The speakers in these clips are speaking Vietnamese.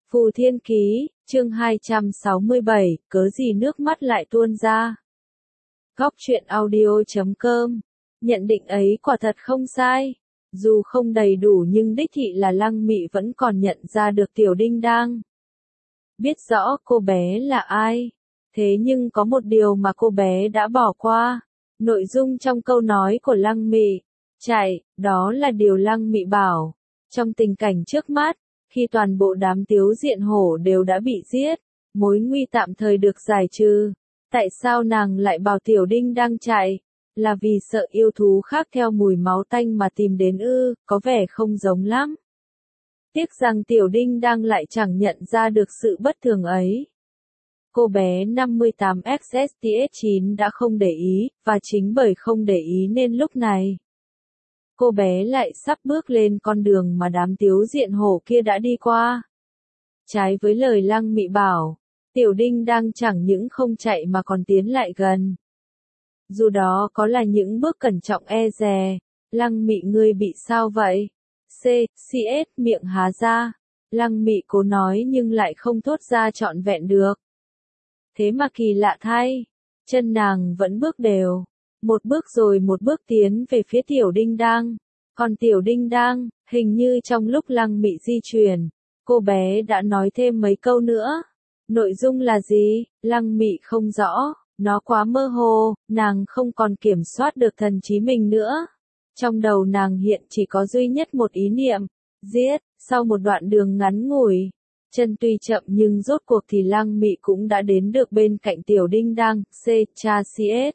Phù Thiên Ký, chương 267, cớ gì nước mắt lại tuôn ra. Góc truyện audio.com, nhận định ấy quả thật không sai. Dù không đầy đủ nhưng đích thị là Lăng Mị vẫn còn nhận ra được Tiểu Đinh Đang. Biết rõ cô bé là ai. Thế nhưng có một điều mà cô bé đã bỏ qua. Nội dung trong câu nói của Lăng Mị, chạy, đó là điều Lăng Mị bảo. Trong tình cảnh trước mắt, khi toàn bộ đám Tiếu Diện Hổ đều đã bị giết, mối nguy tạm thời được giải trừ. Tại sao nàng lại bảo Tiểu Đinh đang chạy? Là vì sợ yêu thú khác theo mùi máu tanh mà tìm đến ư, có vẻ không giống lắm. Tiếc rằng Tiểu Đinh đang lại chẳng nhận ra được sự bất thường ấy. Cô bé 58XSTS9 đã không để ý, và chính bởi không để ý nên lúc này, cô bé lại sắp bước lên con đường mà đám Tiếu Diện Hổ kia đã đi qua. Trái với lời Lăng Mị bảo, Tiểu Đinh đang chẳng những không chạy mà còn tiến lại gần. Dù đó có là những bước cẩn trọng e dè. Lăng Mị, ngươi bị sao vậy? CS miệng há ra. Lăng Mị cố nói nhưng lại không thốt ra trọn vẹn được. Thế mà kỳ lạ thay, chân nàng vẫn bước đều. Một bước rồi một bước tiến về phía Tiểu Đinh Đang. Còn Tiểu Đinh Đang, hình như trong lúc Lăng Mị di chuyển, cô bé đã nói thêm mấy câu nữa. Nội dung là gì? Lăng Mị không rõ, nó quá mơ hồ, nàng không còn kiểm soát được thần trí mình nữa. Trong đầu nàng hiện chỉ có duy nhất một ý niệm, giết. Sau một đoạn đường ngắn ngủi, chân tuy chậm nhưng rốt cuộc thì Lăng Mị cũng đã đến được bên cạnh Tiểu Đinh Đang, cha CS.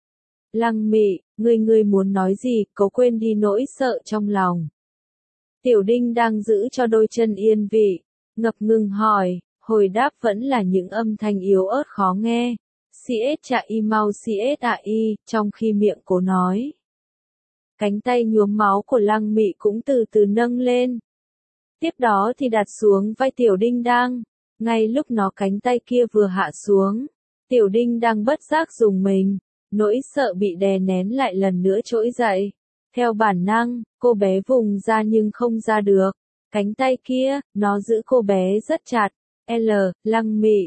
Lăng Mị, ngươi muốn nói gì, cố quên đi nỗi sợ trong lòng. Tiểu Đinh đang giữ cho đôi chân yên vị, ngập ngừng hỏi, hồi đáp vẫn là những âm thanh yếu ớt khó nghe. CS chạ y mau CS ạ y, trong khi miệng cố nói. Cánh tay nhuốm máu của Lăng Mị cũng từ từ nâng lên. Tiếp đó thì đặt xuống vai Tiểu Đinh Đang. Ngay lúc nó cánh tay kia vừa hạ xuống, Tiểu Đinh đang bất giác rùng mình. Nỗi sợ bị đè nén lại lần nữa trỗi dậy. Theo bản năng, cô bé vùng ra nhưng không ra được. Cánh tay kia, nó giữ cô bé rất chặt. Lăng Mị,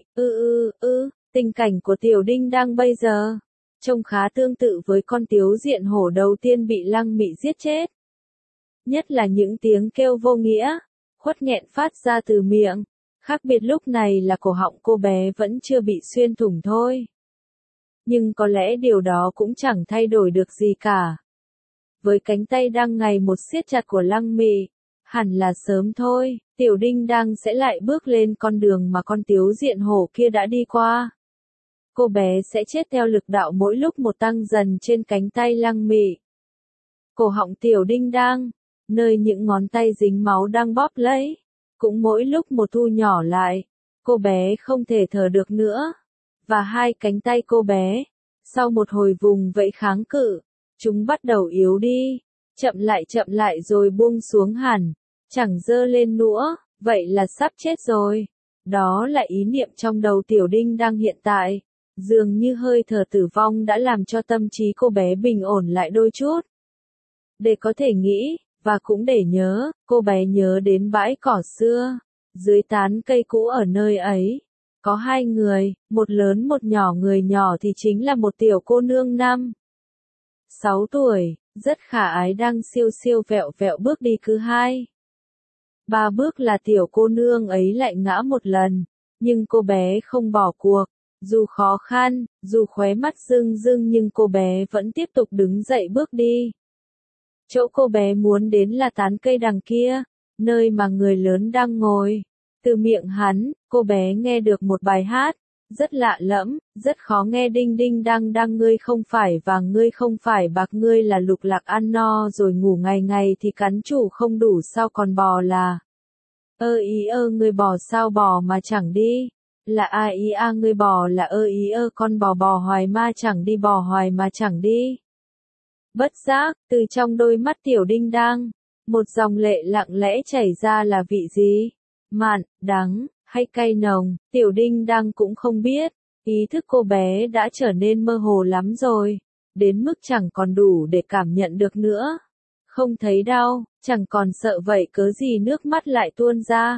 tình cảnh của Tiểu Đinh Đang bây giờ, trông khá tương tự với con Tiếu Diện Hổ đầu tiên bị Lăng Mị giết chết. Nhất là những tiếng kêu vô nghĩa, khuất nghẹn phát ra từ miệng. Khác biệt lúc này là cổ họng cô bé vẫn chưa bị xuyên thủng thôi. Nhưng có lẽ điều đó cũng chẳng thay đổi được gì cả. Với cánh tay đang ngày một siết chặt của Lăng Mị, hẳn là sớm thôi, Tiểu Đinh Đang sẽ lại bước lên con đường mà con Tiếu Diện Hổ kia đã đi qua. Cô bé sẽ chết theo lực đạo mỗi lúc một tăng dần trên cánh tay Lăng Mị. Cổ họng Tiểu Đinh Đang, nơi những ngón tay dính máu đang bóp lấy, cũng mỗi lúc một thu nhỏ lại. Cô bé không thể thở được nữa. Và hai cánh tay cô bé, sau một hồi vùng vẫy kháng cự, chúng bắt đầu yếu đi, chậm lại rồi buông xuống hẳn, chẳng giơ lên nữa, vậy là sắp chết rồi. Đó là ý niệm trong đầu Tiểu Đinh đang hiện tại, dường như hơi thở tử vong đã làm cho tâm trí cô bé bình ổn lại đôi chút. Để có thể nghĩ, và cũng để nhớ, cô bé nhớ đến bãi cỏ xưa, dưới tán cây cũ ở nơi ấy. Có hai người, một lớn một nhỏ, người nhỏ thì chính là một tiểu cô nương 6 tuổi, rất khả ái đang siêu siêu vẹo vẹo bước đi cứ 3 bước là tiểu cô nương ấy lại ngã một lần, nhưng cô bé không bỏ cuộc, dù khó khăn, dù khóe mắt rưng rưng nhưng cô bé vẫn tiếp tục đứng dậy bước đi. Chỗ cô bé muốn đến là tán cây đằng kia, nơi mà người lớn đang ngồi. Từ miệng hắn, cô bé nghe được một bài hát, rất lạ lẫm, rất khó nghe. Đinh đinh đang đang, ngươi không phải vàng, ngươi không phải bạc, ngươi là lục lạc, ăn no rồi ngủ ngày ngày thì cắn chủ không đủ sao còn bò là. Ngươi bò sao bò mà chẳng đi, là ngươi bò là con bò bò hoài mà chẳng đi, bò hoài mà chẳng đi. Bất giác, từ trong đôi mắt Tiểu Đinh Đang, một dòng lệ lặng lẽ chảy ra. Là vị gì? Mặn, đắng, hay cay nồng, Tiểu Đinh Đang cũng không biết. Ý thức cô bé đã trở nên mơ hồ lắm rồi, đến mức chẳng còn đủ để cảm nhận được nữa. Không thấy đau, chẳng còn sợ, vậy cớ gì nước mắt lại tuôn ra.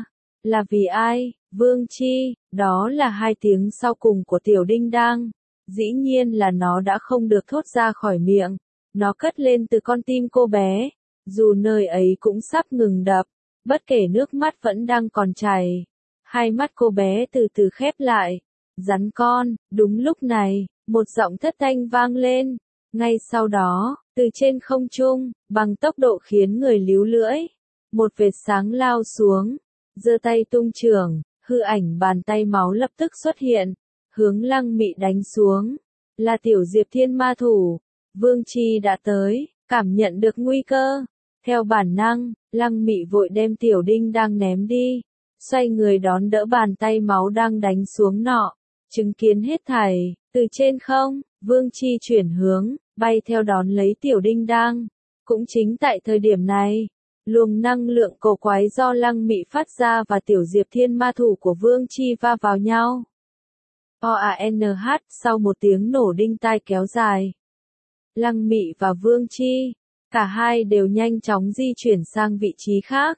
Là vì ai? Vương Chi, đó là hai tiếng sau cùng của Tiểu Đinh Đang. Dĩ nhiên là nó đã không được thốt ra khỏi miệng. Nó cất lên từ con tim cô bé. Dù nơi ấy cũng sắp ngừng đập, bất kể nước mắt vẫn đang còn chảy. Hai mắt cô bé từ từ khép lại. Rắn con, đúng lúc này, một giọng thất thanh vang lên. Ngay sau đó, từ trên không trung, bằng tốc độ khiến người líu lưỡi, một vệt sáng lao xuống, giơ tay tung chưởng, hư ảnh bàn tay máu lập tức xuất hiện, hướng Lăng Mị đánh xuống. Là Tiểu Diệp Thiên Ma Thủ. Vương Chi đã tới, cảm nhận được nguy cơ. Theo bản năng, Lăng Mị vội đem Tiểu Đinh đang ném đi, xoay người đón đỡ bàn tay máu đang đánh xuống nọ. Chứng kiến hết thảy, từ trên không, Vương Chi chuyển hướng, bay theo đón lấy Tiểu Đinh đang. Cũng chính tại thời điểm này, luồng năng lượng cổ quái do Lăng Mị phát ra và Tiểu Diệp Thiên Ma Thủ của Vương Chi va vào nhau. OANH, sau một tiếng nổ đinh tai kéo dài, Lăng Mị và Vương Chi, cả hai đều nhanh chóng di chuyển sang vị trí khác.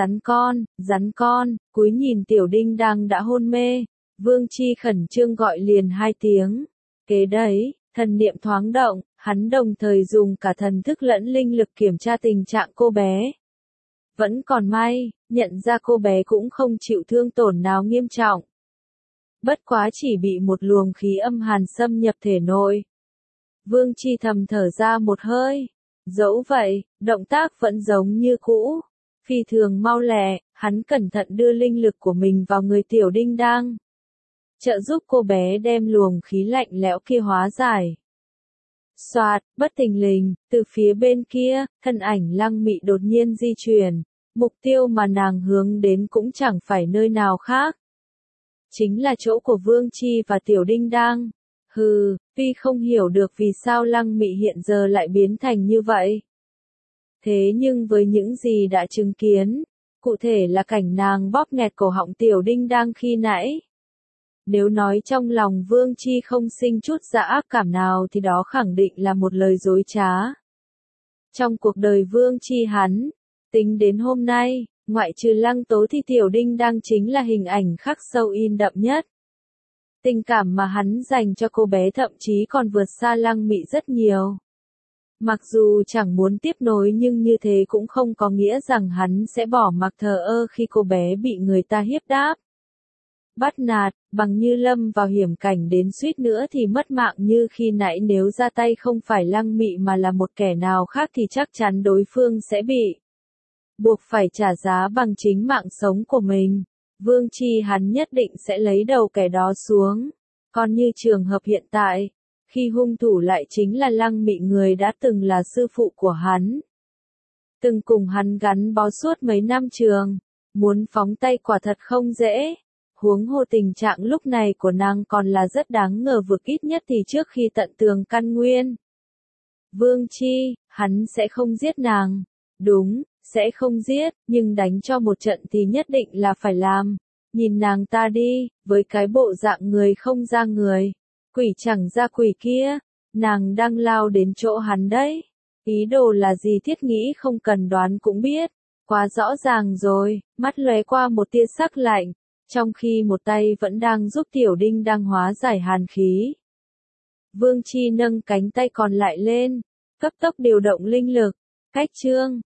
Rắn con, cúi nhìn Tiểu Đinh đang đã hôn mê. Vương Chi khẩn trương gọi liền hai tiếng. Kế đấy, thần niệm thoáng động, hắn đồng thời dùng cả thần thức lẫn linh lực kiểm tra tình trạng cô bé. Vẫn còn may, nhận ra cô bé cũng không chịu thương tổn nào nghiêm trọng. Bất quá chỉ bị một luồng khí âm hàn xâm nhập thể nội. Vương Chi thầm thở ra một hơi. Dẫu vậy, động tác vẫn giống như cũ. Phi thường mau lẹ, hắn cẩn thận đưa linh lực của mình vào người Tiểu Đinh đang, trợ giúp cô bé đem luồng khí lạnh lẽo kia hóa giải. Soạt, bất thình lình, từ phía bên kia, thân ảnh Lăng Mị đột nhiên di chuyển. Mục tiêu mà nàng hướng đến cũng chẳng phải nơi nào khác. Chính là chỗ của Vương Chi và Tiểu Đinh đang. Tuy không hiểu được vì sao Lăng Mị hiện giờ lại biến thành như vậy. Thế nhưng với những gì đã chứng kiến, cụ thể là cảnh nàng bóp nghẹt cổ họng Tiểu Đinh đang khi nãy. Nếu nói trong lòng Vương Chi không sinh chút dạ ác cảm nào thì đó khẳng định là một lời dối trá. Trong cuộc đời Vương Chi hắn, tính đến hôm nay, ngoại trừ Lăng Tố thì Tiểu Đinh đang chính là hình ảnh khắc sâu in đậm nhất. Tình cảm mà hắn dành cho cô bé thậm chí còn vượt xa Lăng Mị rất nhiều. Mặc dù chẳng muốn tiếp nối nhưng như thế cũng không có nghĩa rằng hắn sẽ bỏ mặc thờ ơ khi cô bé bị người ta hiếp đáp. Bắt nạt, bằng như lâm vào hiểm cảnh đến suýt nữa thì mất mạng như khi nãy, nếu ra tay không phải Lăng Mị mà là một kẻ nào khác thì chắc chắn đối phương sẽ bị buộc phải trả giá bằng chính mạng sống của mình. Vương Chi hắn nhất định sẽ lấy đầu kẻ đó xuống. Còn như trường hợp hiện tại, khi hung thủ lại chính là Lăng Mị, người đã từng là sư phụ của hắn, từng cùng hắn gắn bó suốt mấy năm trường, muốn phóng tay quả thật không dễ. Huống hồ tình trạng lúc này của nàng còn là rất đáng ngờ vực, ít nhất thì trước khi tận tường căn nguyên. Vương Chi, hắn sẽ không giết nàng. Đúng, sẽ không giết, nhưng đánh cho một trận thì nhất định là phải làm. Nhìn nàng ta đi, với cái bộ dạng người không ra người, quỷ chẳng ra quỷ kia, nàng đang lao đến chỗ hắn đấy. Ý đồ là gì Thiết nghĩ không cần đoán cũng biết, quá rõ ràng rồi. Mắt lóe qua một tia sắc lạnh, trong khi một tay vẫn đang giúp Tiểu Đinh đang hóa giải hàn khí. Vương Chi nâng cánh tay còn lại lên, cấp tốc điều động linh lực. Cách chương